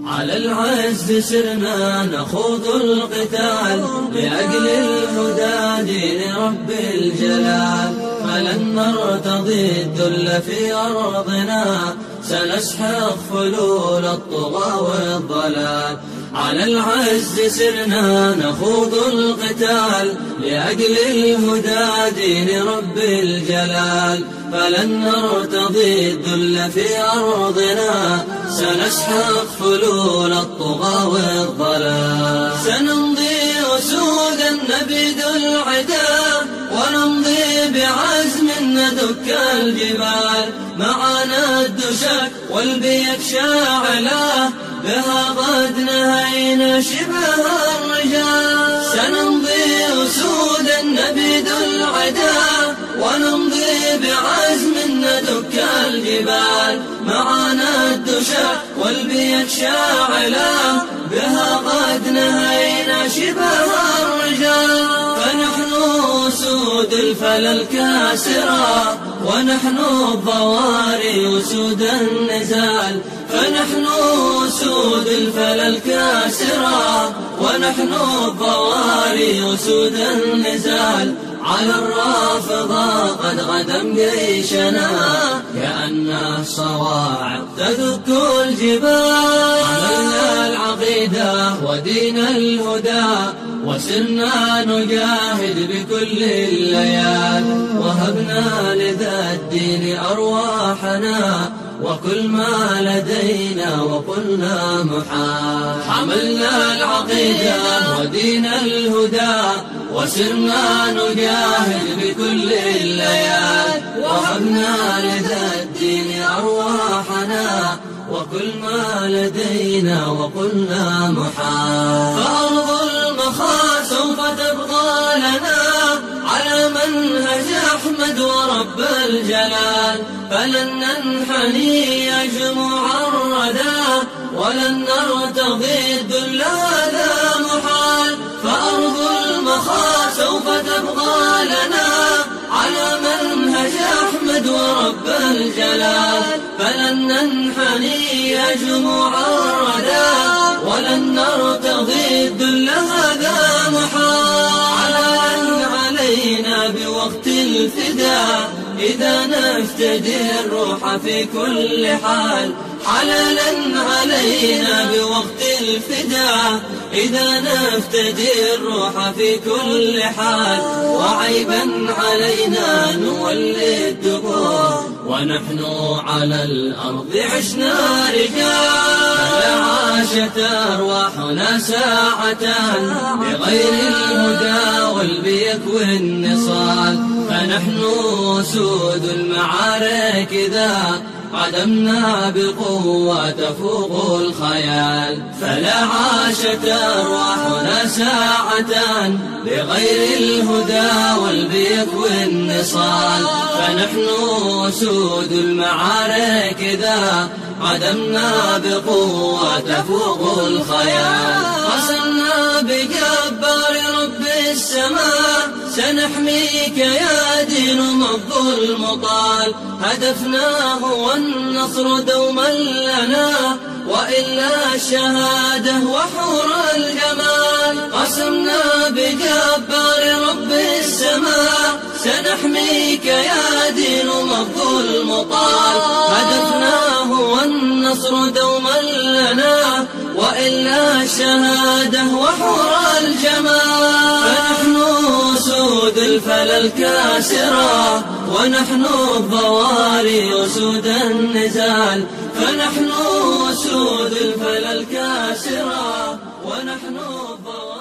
على العز سرنا نخوض القتال لأجل الهدى دين رب الجلال، فلن نرتضي الذل في أرضنا، سنسحق فلول الطغى والضلال. على العز سرنا نخوض القتال لأجل الهدى دين رب الجلال، فلن نرتضي الذل في أرضنا، سنسحق فلول الطغى والضلال. سنمضي أسودا نبيد العدا، ونمضي بعزم ندك الجبال، معنا الدشك والبيك شاعلة، بها قد نهينا شبه الرجال. سنمضي أسودا نبيد العدا، ونمضي بعزم ندك الجبال، معنا الدشك والبيك شاعلة، بها قد نهينا شبه الرجال. فنحن أسود الفلا الكاسرة، ونحن الضواري أسود النزال، فنحن أسود الفلا الكاسرة، ونحن الضواري أسود النزال. على الرافضة قد غدم جيشنا، كأن الصواعق تدك الجبال. حملنا العقيدة ودين الهدى، وسرنا نجاهد بكل الليال، وهبنا لذا الدين أرواحنا، وكل ما لدينا وقلنا محال. حملنا العقيدة ودين الهدى، وسرنا نجاهد بكل الليال، وهبنا لذا الدين أرواحنا، وكل ما لدينا وقلنا محال. فأرض المخا سوف تبقى لنا، على منهج أحمد ورب الجلال، فلن ننحني يجمع الردى، ولن نرتضي الذل هذا محال. فأرض المخا سوف تبقى لنا، على منهج أحمد ورب الجلال، فلن ننحني يجمع الردى، ولن نرتضي الذل هذا محال. علينا بوقت الفداء إذا نفتدي الروح في كل حال، حلالا علينا بوقت الفداء إذا نفتدي الروح في كل حال، وعيبا علينا نولي الدبور، ونحن على الأرض عشنا رجال. فعاشت أرواحنا ساعة بغير الهدى والبيك والنصال، فنحن أسود المعارك إذا قدمنا بقوة تفوق الخيال. فلا عاشت أرواحنا ساعة بغير الهدى والبيك والنصال، فنحن أسود المعارك إذا قدمنا بقوة تفوق الخيال. قسمنا بجبار رب السماء، سنحميك يا دين ما الظلم طال، هدفنا هو النصر دوما لنا، وإلا الشهادة وحور الجمال. قسمنا بجبار رب السماء، سنحميك يا دين ما الظلم طال، هدفنا هو النصر دوما لنا، وإلا الشهادة وحور الجمال. فنحن أسود الفلا الكاسرة، ونحن الضواري أسود النزال، فنحن أسود الفلا الكاسرة، ونحن الضواري